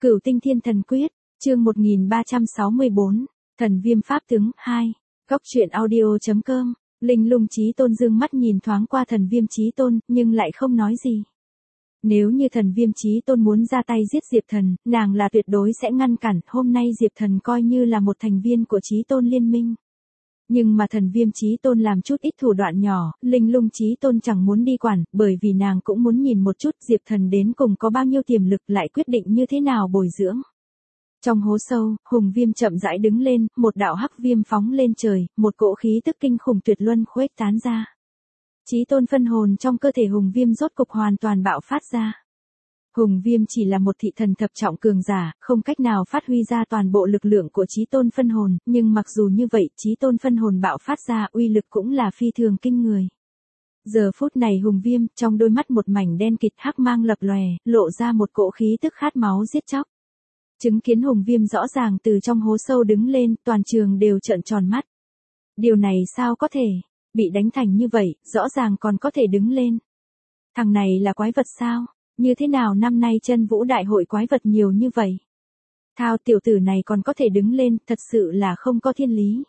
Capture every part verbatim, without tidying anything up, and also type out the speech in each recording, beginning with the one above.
Cửu Tinh Thiên Thần Quyết, chương một nghìn ba trăm sáu mươi bốn, Thần Viêm Pháp Tướng hai, Góc truyện audio.com, Linh Lung Chí Tôn dương mắt nhìn thoáng qua Thần Viêm Chí Tôn, nhưng lại không nói gì. Nếu như Thần Viêm Chí Tôn muốn ra tay giết Diệp Thần, nàng là tuyệt đối sẽ ngăn cản, hôm nay Diệp Thần coi như là một thành viên của Chí Tôn Liên minh. Nhưng mà Thần Viêm Chí Tôn làm chút ít thủ đoạn nhỏ, Linh Lung Chí Tôn chẳng muốn đi quản, bởi vì nàng cũng muốn nhìn một chút Diệp Thần đến cùng có bao nhiêu tiềm lực, lại quyết định như thế nào bồi dưỡng. Trong hố sâu, Hùng Viêm chậm rãi đứng lên, một đạo hắc viêm phóng lên trời, một cỗ khí tức kinh khủng tuyệt luân khuếch tán ra. Chí Tôn phân hồn trong cơ thể Hùng Viêm rốt cục hoàn toàn bạo phát ra. Hùng Viêm chỉ là một thị thần thập trọng cường giả, không cách nào phát huy ra toàn bộ lực lượng của Chí Tôn phân hồn, nhưng mặc dù như vậy, Chí Tôn phân hồn bạo phát ra uy lực cũng là phi thường kinh người. Giờ phút này Hùng Viêm, trong đôi mắt một mảnh đen kịt hắc mang lập lòe, lộ ra một cỗ khí tức khát máu giết chóc. Chứng kiến Hùng Viêm rõ ràng từ trong hố sâu đứng lên, toàn trường đều trợn tròn mắt. Điều này sao có thể, bị đánh thành như vậy, rõ ràng còn có thể đứng lên. Thằng này là quái vật sao? Như thế nào năm nay chân vũ đại hội quái vật nhiều như vậy? Thao tiểu tử này còn có thể đứng lên, thật sự là không có thiên lý.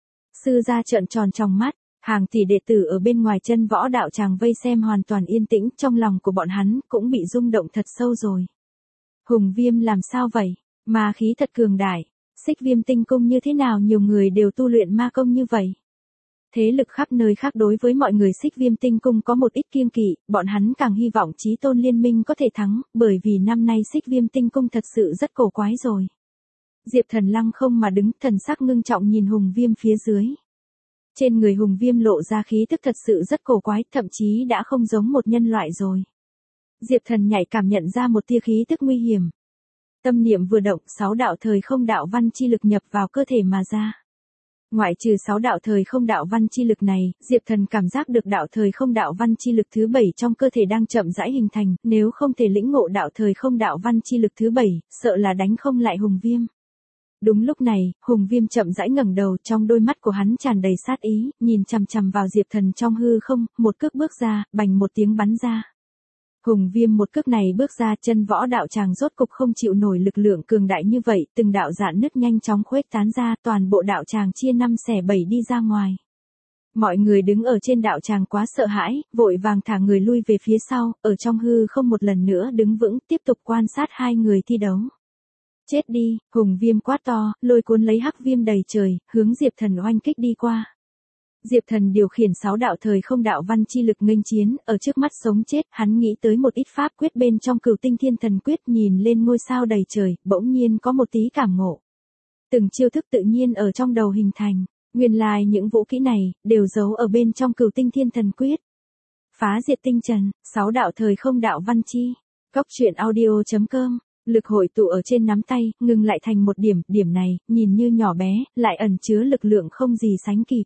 Sư gia trợn tròn trong mắt, hàng tỷ đệ tử ở bên ngoài chân võ đạo tràng vây xem hoàn toàn yên tĩnh, trong lòng của bọn hắn cũng bị rung động thật sâu rồi. Hùng Viêm làm sao vậy? Ma khí thật cường đại, Xích Viêm tinh cung như thế nào nhiều người đều tu luyện ma công như vậy? Thế lực khắp nơi khác đối với mọi người Xích Viêm tinh cung có một ít kiêng kỵ, bọn hắn càng hy vọng Chí Tôn Liên minh có thể thắng, bởi vì năm nay Xích Viêm tinh cung thật sự rất cổ quái rồi. Diệp Thần lăng không mà đứng, thần sắc ngưng trọng nhìn Hùng Viêm phía dưới. Trên người Hùng Viêm lộ ra khí tức thật sự rất cổ quái, thậm chí đã không giống một nhân loại rồi. Diệp Thần nhạy cảm nhận ra một tia khí tức nguy hiểm. Tâm niệm vừa động, sáu đạo thời không đạo văn chi lực nhập vào cơ thể mà ra. Ngoại trừ sáu đạo thời không đạo văn chi lực này, Diệp Thần cảm giác được đạo thời không đạo văn chi lực thứ bảy trong cơ thể đang chậm rãi hình thành, nếu không thể lĩnh ngộ đạo thời không đạo văn chi lực thứ bảy, sợ là đánh không lại Hùng Viêm. Đúng lúc này, Hùng Viêm chậm rãi ngẩng đầu, trong đôi mắt của hắn tràn đầy sát ý, nhìn chằm chằm vào Diệp Thần trong hư không, một cước bước ra, bành một tiếng bắn ra. Hùng Viêm một cước này bước ra, chân võ đạo tràng rốt cục không chịu nổi lực lượng cường đại như vậy, từng đạo rạn nứt nhanh chóng khuếch tán ra, toàn bộ đạo tràng chia năm xẻ bảy đi ra ngoài. Mọi người đứng ở trên đạo tràng quá sợ hãi, vội vàng thả người lui về phía sau, ở trong hư không một lần nữa đứng vững, tiếp tục quan sát hai người thi đấu. Chết đi, Hùng Viêm quát to, lôi cuốn lấy hắc viêm đầy trời, hướng Diệp Thần oanh kích đi qua. Diệp Thần điều khiển sáu đạo thời không đạo văn chi lực nghênh chiến, ở trước mắt sống chết, hắn nghĩ tới một ít pháp quyết bên trong Cửu Tinh Thiên Thần Quyết, nhìn lên ngôi sao đầy trời, bỗng nhiên có một tí cảm ngộ. Từng chiêu thức tự nhiên ở trong đầu hình thành, nguyên lai những vũ kỹ này đều giấu ở bên trong Cửu Tinh Thiên Thần Quyết. Phá diệt tinh trần, sáu đạo thời không đạo văn chi. Góc truyện audio.com. Lực hội tụ ở trên nắm tay, ngừng lại thành một điểm, điểm này nhìn như nhỏ bé, lại ẩn chứa lực lượng không gì sánh kịp.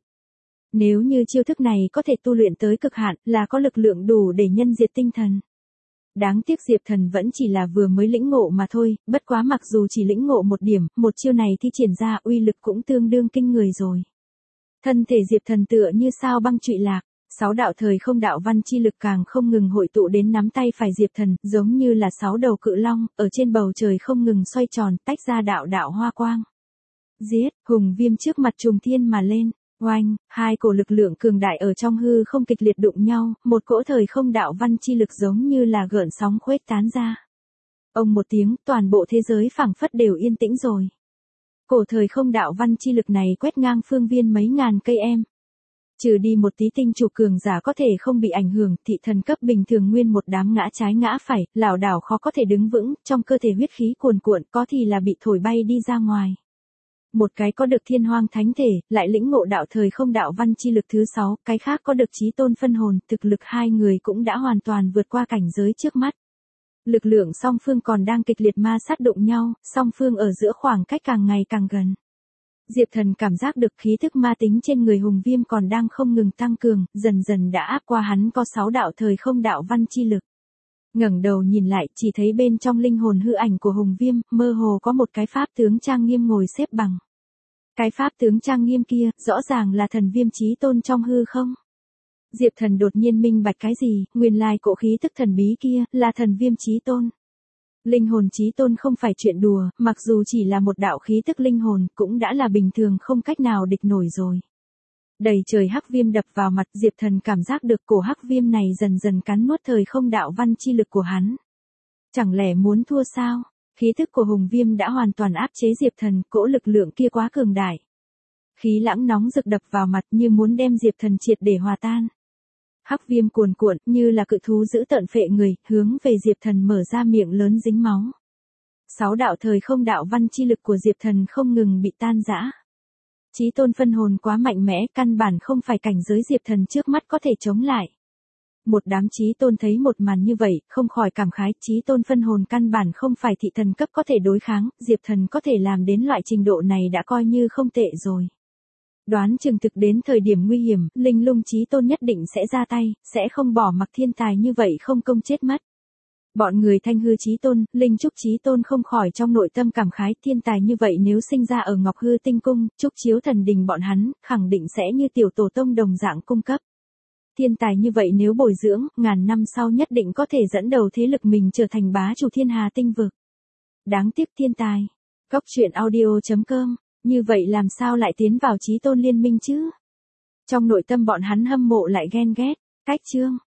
Nếu như chiêu thức này có thể tu luyện tới cực hạn, là có lực lượng đủ để nhân diệt tinh thần. Đáng tiếc Diệp Thần vẫn chỉ là vừa mới lĩnh ngộ mà thôi, bất quá mặc dù chỉ lĩnh ngộ một điểm, một chiêu này thi triển ra uy lực cũng tương đương kinh người rồi. Thân thể Diệp Thần tựa như sao băng trụy lạc, sáu đạo thời không đạo văn chi lực càng không ngừng hội tụ đến nắm tay phải Diệp Thần, giống như là sáu đầu cự long, ở trên bầu trời không ngừng xoay tròn, tách ra đạo đạo hoa quang. Giết, Hùng Viêm trước mặt trùng thiên mà lên. Oanh, hai cổ lực lượng cường đại ở trong hư không kịch liệt đụng nhau, một cỗ thời không đạo văn chi lực giống như là gợn sóng khuếch tán ra. Ông một tiếng, toàn bộ thế giới phảng phất đều yên tĩnh rồi. Cổ thời không đạo văn chi lực này quét ngang phương viên mấy ngàn cây em. Trừ đi một tí tinh chủ cường giả có thể không bị ảnh hưởng, thị thần cấp bình thường nguyên một đám ngã trái ngã phải, lảo đảo khó có thể đứng vững, trong cơ thể huyết khí cuồn cuộn, có thì là bị thổi bay đi ra ngoài. Một cái có được thiên hoang thánh thể, lại lĩnh ngộ đạo thời không đạo văn chi lực thứ sáu, cái khác có được Chí Tôn phân hồn, thực lực hai người cũng đã hoàn toàn vượt qua cảnh giới trước mắt. Lực lượng song phương còn đang kịch liệt ma sát đụng nhau, song phương ở giữa khoảng cách càng ngày càng gần. Diệp Thần cảm giác được khí thức ma tính trên người Hùng Viêm còn đang không ngừng tăng cường, dần dần đã áp qua hắn có sáu đạo thời không đạo văn chi lực. Ngẩng đầu nhìn lại, chỉ thấy bên trong linh hồn hư ảnh của Hùng Viêm, mơ hồ có một cái pháp tướng trang nghiêm ngồi xếp bằng. Cái pháp tướng trang nghiêm kia, rõ ràng là Thần Viêm Chí Tôn trong hư không. Diệp Thần đột nhiên minh bạch cái gì, nguyên lai cỗ khí tức thần bí kia, là Thần Viêm Chí Tôn. Linh hồn chí tôn không phải chuyện đùa, mặc dù chỉ là một đạo khí tức linh hồn, cũng đã là bình thường không cách nào địch nổi rồi. Đầy trời hắc viêm đập vào mặt, Diệp Thần cảm giác được cổ hắc viêm này dần dần cắn nuốt thời không đạo văn chi lực của hắn. Chẳng lẽ muốn thua sao? Khí tức của hùng viêm đã hoàn toàn áp chế Diệp Thần, cỗ lực lượng kia quá cường đại. Khí lãng nóng rực đập vào mặt như muốn đem Diệp Thần triệt để hòa tan. Hắc viêm cuồn cuộn như là cự thú dữ tợn phệ người, hướng về Diệp Thần mở ra miệng lớn dính máu. Sáu đạo thời không đạo văn chi lực của Diệp Thần không ngừng bị tan rã. Chí tôn phân hồn quá mạnh mẽ, căn bản không phải cảnh giới Diệp Thần trước mắt có thể chống lại. Một đám chí tôn thấy một màn như vậy, không khỏi cảm khái, chí tôn phân hồn căn bản không phải thị thần cấp có thể đối kháng, Diệp Thần có thể làm đến loại trình độ này đã coi như không tệ rồi. Đoán chừng thực đến thời điểm nguy hiểm, linh lung chí tôn nhất định sẽ ra tay, sẽ không bỏ mặc thiên tài như vậy không công chết mất. Bọn người thanh hư chí tôn, linh trúc chí tôn không khỏi trong nội tâm cảm khái, thiên tài như vậy nếu sinh ra ở Ngọc Hư Tinh Cung, trúc chiếu thần đình bọn hắn, khẳng định sẽ như tiểu tổ tông đồng dạng cung cấp. Thiên tài như vậy nếu bồi dưỡng, ngàn năm sau nhất định có thể dẫn đầu thế lực mình trở thành bá chủ thiên hà tinh vực. Đáng tiếc thiên tài. Cốc truyện audio chấm com, như vậy làm sao lại tiến vào chí tôn liên minh chứ? Trong nội tâm bọn hắn hâm mộ lại ghen ghét. Cách chương.